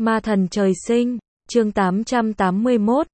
Ma thần trời sinh, chương 881,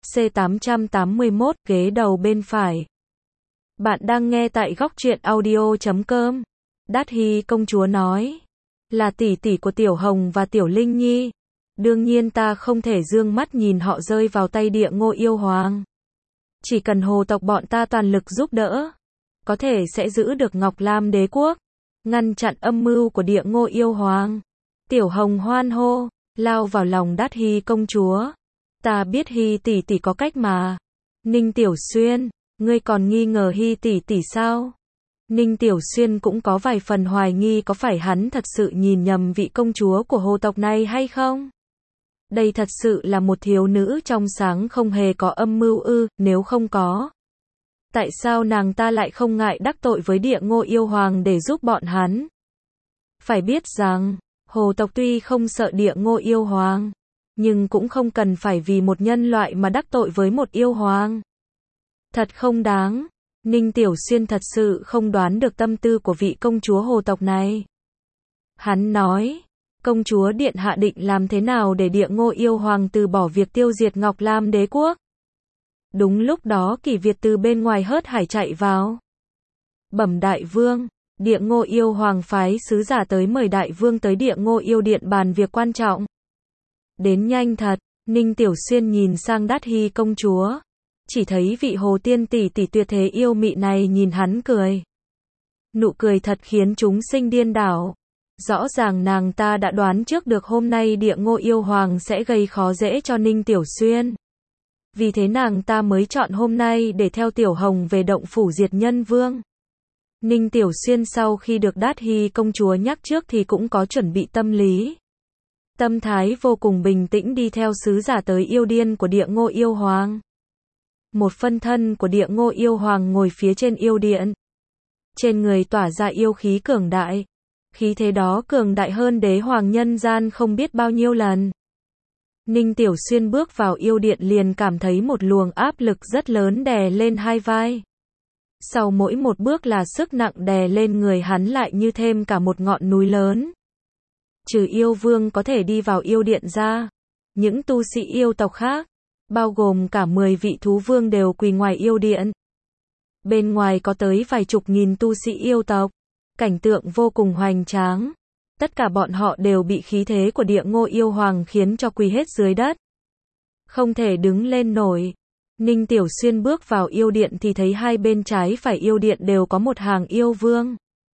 C881, ghế đầu bên phải. Bạn đang nghe tại góc truyện audio.com. Đát Hy công chúa nói, là tỷ tỷ của Tiểu Hồng và Tiểu Linh Nhi. Đương nhiên ta không thể dương mắt nhìn họ rơi vào tay Địa Ngô yêu hoàng. Chỉ cần hồ tộc bọn ta toàn lực giúp đỡ, có thể sẽ giữ được Ngọc Lam đế quốc, ngăn chặn âm mưu của Địa Ngô yêu hoàng. Tiểu Hồng hoan hô, lao vào lòng Đát Hy công chúa. Ta biết Hy tỷ tỷ có cách mà. Ninh Tiểu Xuyên, ngươi còn nghi ngờ Hy tỷ tỷ sao? Ninh Tiểu Xuyên cũng có vài phần hoài nghi có phải hắn thật sự nhìn nhầm vị công chúa của hồ tộc này hay không? Đây thật sự là một thiếu nữ trong sáng không hề có âm mưu ư, nếu không có. Tại sao nàng ta lại không ngại đắc tội với Địa Ngô yêu hoàng để giúp bọn hắn? Phải biết rằng, hồ tộc tuy không sợ Địa Ngô yêu hoàng, nhưng cũng không cần phải vì một nhân loại mà đắc tội với một yêu hoàng. Thật không đáng. Ninh Tiểu Xuyên thật sự không đoán được tâm tư của vị công chúa hồ tộc này. Hắn nói, công chúa điện hạ định làm thế nào để Địa Ngô yêu hoàng từ bỏ việc tiêu diệt Ngọc Lam đế quốc? Đúng lúc đó Kỷ Việt từ bên ngoài hớt hải chạy vào. Bẩm đại vương, Địa Ngô yêu hoàng phái sứ giả tới mời đại vương tới Địa Ngô yêu điện bàn việc quan trọng. Đến nhanh thật. Ninh Tiểu Xuyên nhìn sang Đát Hy công chúa, chỉ thấy vị hồ tiên tỷ tỷ tuyệt thế yêu mị này nhìn hắn cười. Nụ cười thật khiến chúng sinh điên đảo. Rõ ràng nàng ta đã đoán trước được hôm nay Địa Ngô yêu hoàng sẽ gây khó dễ cho Ninh Tiểu Xuyên. Vì thế nàng ta mới chọn hôm nay để theo Tiểu Hồng về động phủ diệt nhân vương. Ninh Tiểu Xuyên sau khi được Đát Hy công chúa nhắc trước thì cũng có chuẩn bị tâm lý. Tâm thái vô cùng bình tĩnh đi theo sứ giả tới yêu điên của Địa Ngô yêu hoàng. Một phân thân của Địa Ngô yêu hoàng ngồi phía trên yêu điện. Trên người tỏa ra yêu khí cường đại. Khí thế đó cường đại hơn đế hoàng nhân gian không biết bao nhiêu lần. Ninh Tiểu Xuyên bước vào yêu điện liền cảm thấy một luồng áp lực rất lớn đè lên hai vai. Sau mỗi một bước là sức nặng đè lên người hắn lại như thêm cả một ngọn núi lớn. Trừ yêu vương có thể đi vào yêu điện ra, những tu sĩ yêu tộc khác, bao gồm cả 10 vị thú vương đều quỳ ngoài yêu điện. Bên ngoài có tới vài chục nghìn tu sĩ yêu tộc, cảnh tượng vô cùng hoành tráng. Tất cả bọn họ đều bị khí thế của Địa Ngô yêu hoàng khiến cho quỳ hết dưới đất. Không thể đứng lên nổi. Ninh Tiểu Xuyên bước vào yêu điện thì thấy hai bên trái phải yêu điện đều có một hàng yêu vương.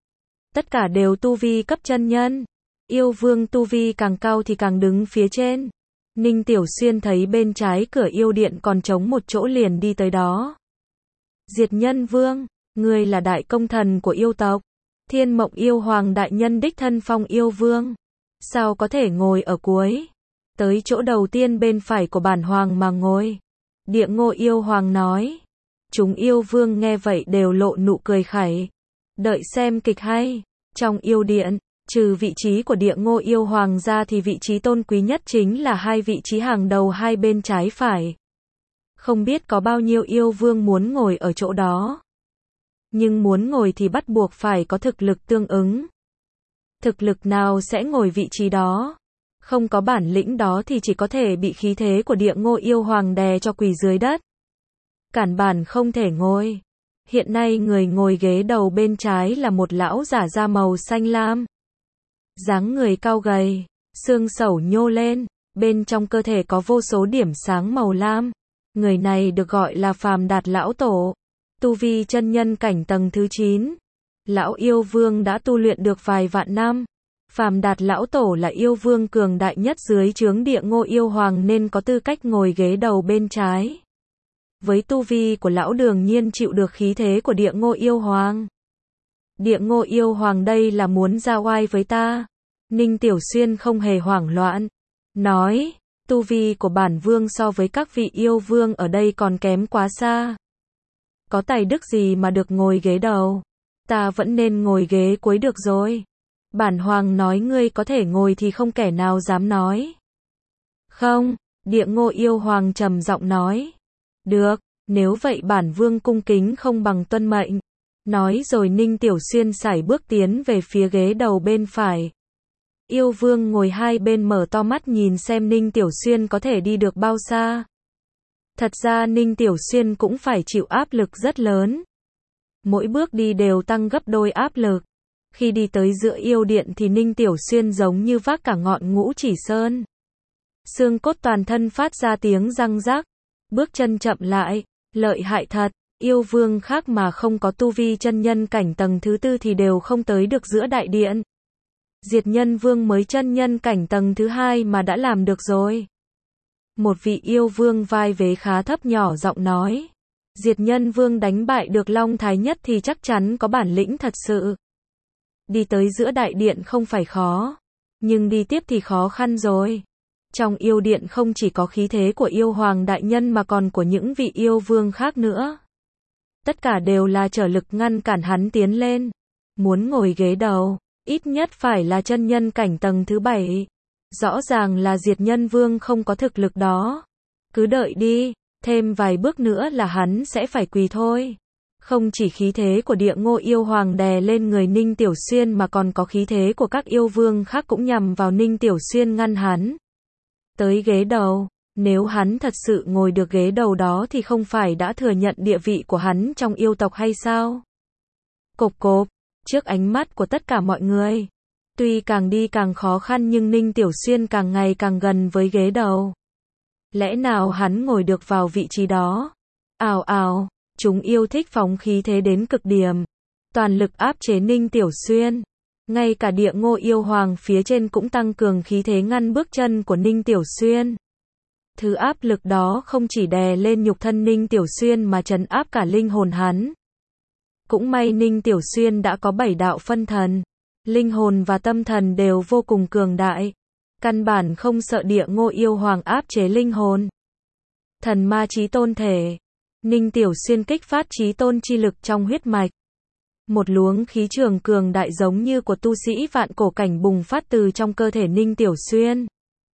Tất cả đều tu vi cấp chân nhân. Yêu vương tu vi càng cao thì càng đứng phía trên. Ninh Tiểu Xuyên thấy bên trái cửa yêu điện còn trống một chỗ liền đi tới đó. Diệt nhân vương, ngươi là đại công thần của yêu tộc. Thiên Mộng yêu hoàng đại nhân đích thân phong yêu vương. Sao có thể ngồi ở cuối? Tới chỗ đầu tiên bên phải của bản hoàng mà ngồi. Địa Ngô yêu hoàng nói. Chúng yêu vương nghe vậy đều lộ nụ cười khẩy. Đợi xem kịch hay. Trong yêu điện, trừ vị trí của Địa Ngô yêu hoàng ra thì vị trí tôn quý nhất chính là hai vị trí hàng đầu hai bên trái phải. Không biết có bao nhiêu yêu vương muốn ngồi ở chỗ đó. Nhưng muốn ngồi thì bắt buộc phải có thực lực tương ứng. Thực lực nào sẽ ngồi vị trí đó? Không có bản lĩnh đó thì chỉ có thể bị khí thế của Địa Ngô yêu hoàng đè cho quỳ dưới đất. Cản bản không thể ngồi. Hiện nay người ngồi ghế đầu bên trái là một lão giả da màu xanh lam. Dáng người cao gầy, xương sẩu nhô lên, bên trong cơ thể có vô số điểm sáng màu lam. Người này được gọi là Phàm Đạt lão tổ. Tu vi chân nhân cảnh tầng thứ 9. Lão yêu vương đã tu luyện được vài vạn năm. Phàm Đạt lão tổ là yêu vương cường đại nhất dưới trướng Địa Ngô yêu hoàng nên có tư cách ngồi ghế đầu bên trái. Với tu vi của lão đương nhiên chịu được khí thế của Địa Ngô yêu hoàng. Địa Ngô yêu hoàng đây là muốn ra oai với ta. Ninh Tiểu Xuyên không hề hoảng loạn. Nói, tu vi của bản vương so với các vị yêu vương ở đây còn kém quá xa. Có tài đức gì mà được ngồi ghế đầu? Ta vẫn nên ngồi ghế cuối được rồi. Bản hoàng nói ngươi có thể ngồi thì không kẻ nào dám nói. Không, Địa Ngô yêu hoàng trầm giọng nói. Được, nếu vậy bản vương cung kính không bằng tuân mệnh. Nói rồi Ninh Tiểu Xuyên sải bước tiến về phía ghế đầu bên phải. Yêu vương ngồi hai bên mở to mắt nhìn xem Ninh Tiểu Xuyên có thể đi được bao xa. Thật ra Ninh Tiểu Xuyên cũng phải chịu áp lực rất lớn. Mỗi bước đi đều tăng gấp đôi áp lực. Khi đi tới giữa yêu điện thì Ninh Tiểu Xuyên giống như vác cả ngọn Ngũ Chỉ Sơn. Xương cốt toàn thân phát ra tiếng răng rắc. Bước chân chậm lại, lợi hại thật. Yêu vương khác mà không có tu vi chân nhân cảnh tầng thứ tư thì đều không tới được giữa đại điện. Diệt Nhân Vương mới chân nhân cảnh tầng thứ hai mà đã làm được rồi. Một vị yêu vương vai vế khá thấp nhỏ giọng nói. Diệt Nhân Vương đánh bại được Long Thái Nhất thì chắc chắn có bản lĩnh thật sự. Đi tới giữa đại điện không phải khó, nhưng đi tiếp thì khó khăn rồi. Trong yêu điện không chỉ có khí thế của yêu hoàng đại nhân mà còn của những vị yêu vương khác nữa. Tất cả đều là trở lực ngăn cản hắn tiến lên. Muốn ngồi ghế đầu, ít nhất phải là chân nhân cảnh tầng thứ 7. Rõ ràng là Diệt Nhân Vương không có thực lực đó. Cứ đợi đi, thêm vài bước nữa là hắn sẽ phải quỳ thôi. Không chỉ khí thế của Địa Ngô yêu hoàng đè lên người Ninh Tiểu Xuyên mà còn có khí thế của các yêu vương khác cũng nhằm vào Ninh Tiểu Xuyên ngăn hắn. Tới ghế đầu, nếu hắn thật sự ngồi được ghế đầu đó thì không phải đã thừa nhận địa vị của hắn trong yêu tộc hay sao? Cộp cộp, trước ánh mắt của tất cả mọi người. Tuy càng đi càng khó khăn nhưng Ninh Tiểu Xuyên càng ngày càng gần với ghế đầu. Lẽ nào hắn ngồi được vào vị trí đó? Ào ào, chúng yêu thích phóng khí thế đến cực điểm. Toàn lực áp chế Ninh Tiểu Xuyên. Ngay cả Địa Ngô yêu hoàng phía trên cũng tăng cường khí thế ngăn bước chân của Ninh Tiểu Xuyên. Thứ áp lực đó không chỉ đè lên nhục thân Ninh Tiểu Xuyên mà trấn áp cả linh hồn hắn. Cũng may Ninh Tiểu Xuyên đã có 7 đạo phân thần. Linh hồn và tâm thần đều vô cùng cường đại. Căn bản không sợ Địa Ngô yêu hoàng áp chế linh hồn. Thần ma chí tôn thể. Ninh Tiểu Xuyên kích phát chí tôn chi lực trong huyết mạch. Một luồng khí trường cường đại giống như của tu sĩ vạn cổ cảnh bùng phát từ trong cơ thể Ninh Tiểu Xuyên.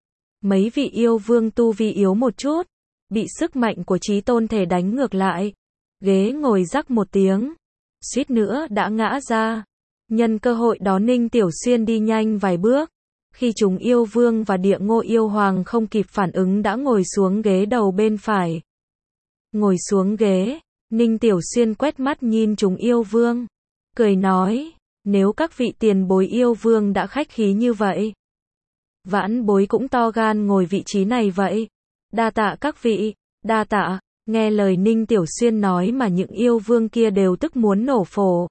Mấy vị yêu vương tu vi yếu một chút, bị sức mạnh của chí tôn thể đánh ngược lại. Ghế ngồi rắc một tiếng, suýt nữa đã ngã ra. Nhân cơ hội đó Ninh Tiểu Xuyên đi nhanh vài bước. Khi chúng yêu vương và Địa Ngô yêu hoàng không kịp phản ứng đã ngồi xuống ghế đầu bên phải. Ngồi xuống ghế, Ninh Tiểu Xuyên quét mắt nhìn chúng yêu vương. Cười nói, nếu các vị tiền bối yêu vương đã khách khí như vậy. Vãn bối cũng to gan ngồi vị trí này vậy. Đa tạ các vị, đa tạ. Nghe lời Ninh Tiểu Xuyên nói mà những yêu vương kia đều tức muốn nổ phổi.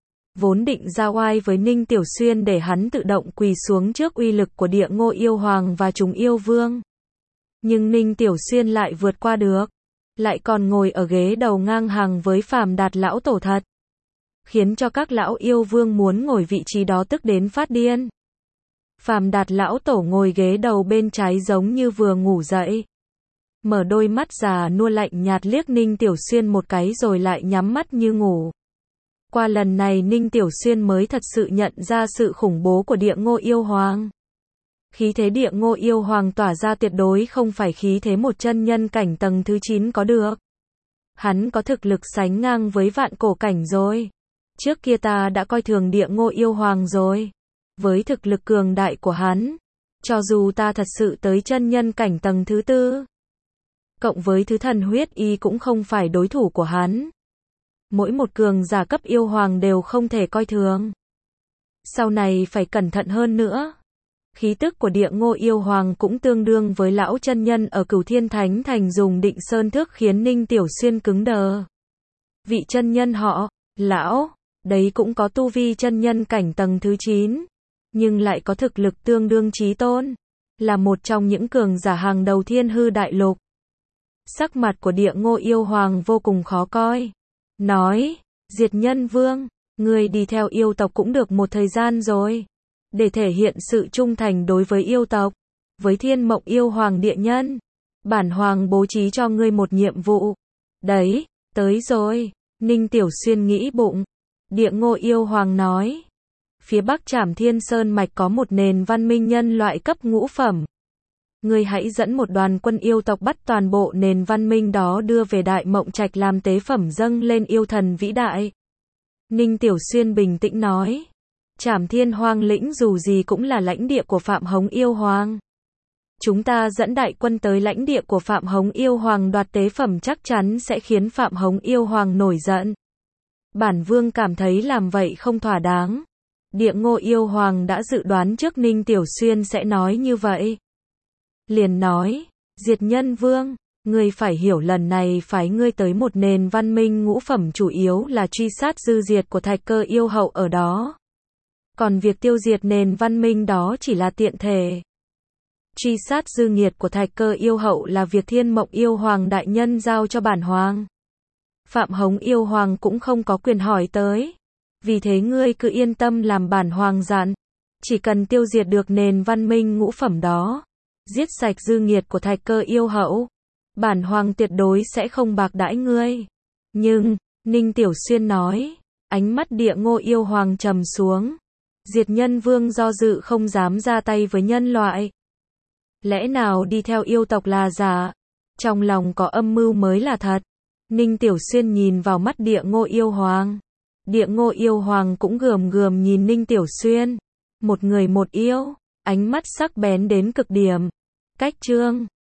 Vốn định ra oai với Ninh Tiểu Xuyên để hắn tự động quỳ xuống trước uy lực của Địa Ngô yêu hoàng và chúng yêu vương. Nhưng Ninh Tiểu Xuyên lại vượt qua được. Lại còn ngồi ở ghế đầu ngang hàng với Phàm Đạt lão tổ thật. Khiến cho các lão yêu vương muốn ngồi vị trí đó tức đến phát điên. Phàm Đạt lão tổ ngồi ghế đầu bên trái giống như vừa ngủ dậy. Mở đôi mắt già nua lạnh nhạt liếc Ninh Tiểu Xuyên một cái rồi lại nhắm mắt như ngủ. Qua lần này Ninh Tiểu Xuyên mới thật sự nhận ra sự khủng bố của Địa Ngô yêu hoàng. Khí thế Địa Ngô yêu hoàng tỏa ra tuyệt đối không phải khí thế một chân nhân cảnh tầng thứ 9 có được. Hắn có thực lực sánh ngang với vạn cổ cảnh rồi. Trước kia ta đã coi thường Địa Ngô yêu hoàng rồi. Với thực lực cường đại của hắn, cho dù ta thật sự tới chân nhân cảnh tầng thứ 4, cộng với thứ thần huyết y cũng không phải đối thủ của hắn. Mỗi một cường giả cấp yêu hoàng đều không thể coi thường. Sau này phải cẩn thận hơn nữa. Khí tức của Địa Ngô yêu hoàng cũng tương đương với lão chân nhân ở Cửu Thiên Thánh Thành dùng Định Sơn Thước khiến Ninh Tiểu Xuyên cứng đờ. Vị chân nhân họ, lão, đấy cũng có tu vi chân nhân cảnh tầng thứ 9, nhưng lại có thực lực tương đương chí tôn, là một trong những cường giả hàng đầu Thiên Hư Đại Lục. Sắc mặt của Địa Ngô yêu hoàng vô cùng khó coi. Nói, Diệt Nhân Vương, ngươi đi theo yêu tộc cũng được một thời gian rồi. Để thể hiện sự trung thành đối với yêu tộc, với Thiên Mộng yêu hoàng địa nhân, bản hoàng bố trí cho ngươi một nhiệm vụ. Đấy, tới rồi. Ninh Tiểu Xuyên nghĩ bụng. Địa Ngô yêu hoàng nói, phía bắc Trảm Thiên Sơn mạch có một nền văn minh nhân loại cấp ngũ phẩm. Ngươi hãy dẫn một đoàn quân yêu tộc bắt toàn bộ nền văn minh đó đưa về Đại Mộng Trạch làm tế phẩm dâng lên yêu thần vĩ đại. Ninh Tiểu Xuyên bình tĩnh nói, Trảm Thiên Hoang lĩnh dù gì cũng là lãnh địa của Phạm Hống Yêu Hoàng. Chúng ta dẫn đại quân tới lãnh địa của Phạm Hống Yêu Hoàng đoạt tế phẩm chắc chắn sẽ khiến Phạm Hống Yêu Hoàng nổi giận. Bản vương cảm thấy làm vậy không thỏa đáng. Địa Ngô Yêu Hoàng đã dự đoán trước Ninh Tiểu Xuyên sẽ nói như vậy. Liền nói, Diệt Nhân Vương, ngươi phải hiểu lần này phái ngươi tới một nền văn minh ngũ phẩm chủ yếu là truy sát dư diệt của Thạch Cơ Yêu Hậu ở đó. Còn việc tiêu diệt nền văn minh đó chỉ là tiện thể. Truy sát dư nghiệt của Thạch Cơ Yêu Hậu là việc Thiên Mộng Yêu Hoàng đại nhân giao cho bản hoàng. Phạm Hống Yêu Hoàng cũng không có quyền hỏi tới. Vì thế ngươi cứ yên tâm làm bản hoàng dặn. Chỉ cần tiêu diệt được nền văn minh ngũ phẩm đó, giết sạch dư nghiệt của Thạch Cơ Yêu Hậu, bản hoàng tuyệt đối sẽ không bạc đãi ngươi. Nhưng, Ninh Tiểu Xuyên nói, ánh mắt Địa Ngô Yêu Hoàng trầm xuống. Diệt Nhân Vương do dự không dám ra tay với nhân loại. Lẽ nào đi theo yêu tộc là giả? Trong lòng có âm mưu mới là thật. Ninh Tiểu Xuyên nhìn vào mắt Địa Ngô Yêu Hoàng. Địa Ngô Yêu Hoàng cũng gườm gườm nhìn Ninh Tiểu Xuyên. Một người một yêu, ánh mắt sắc bén đến cực điểm. Cách chương